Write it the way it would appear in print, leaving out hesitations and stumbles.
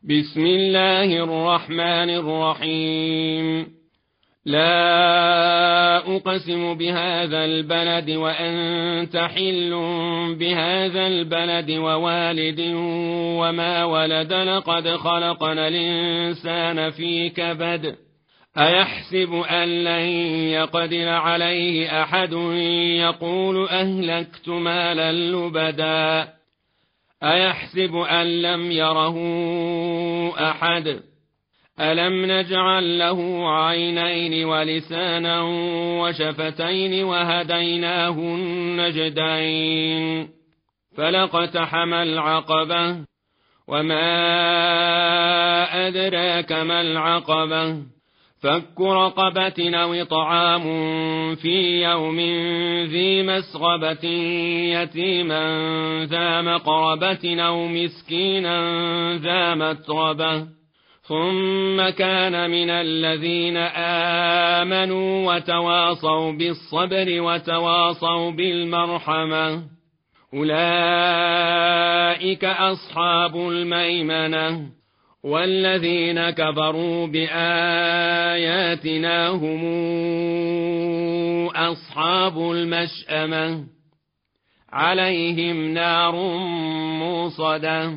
بسم الله الرحمن الرحيم. لا أقسم بهذا البلد وأنت حل بهذا البلد ووالد وما ولد لقد خلقنا الإنسان في كبد أيحسب أن لن يقدر عليه أحد يقول أهلكت مالا لبدا أيحسب أن لم يره أحد ألم نجعل له عينين ولسانا وشفتين وهديناه النجدين فلاقتحم العقبة وما أدراك ما العقبة فك رقبة أو طعام في يوم ذي مسغبة يتيما ذا مقربة أو مسكينا ذا متربة ثم كان من الذين آمنوا وتواصوا بالصبر وتواصوا بالمرحمة أولئك أصحاب الميمنة والذين كفروا بآياتنا هم أصحاب المشأمة عليهم نار موصدة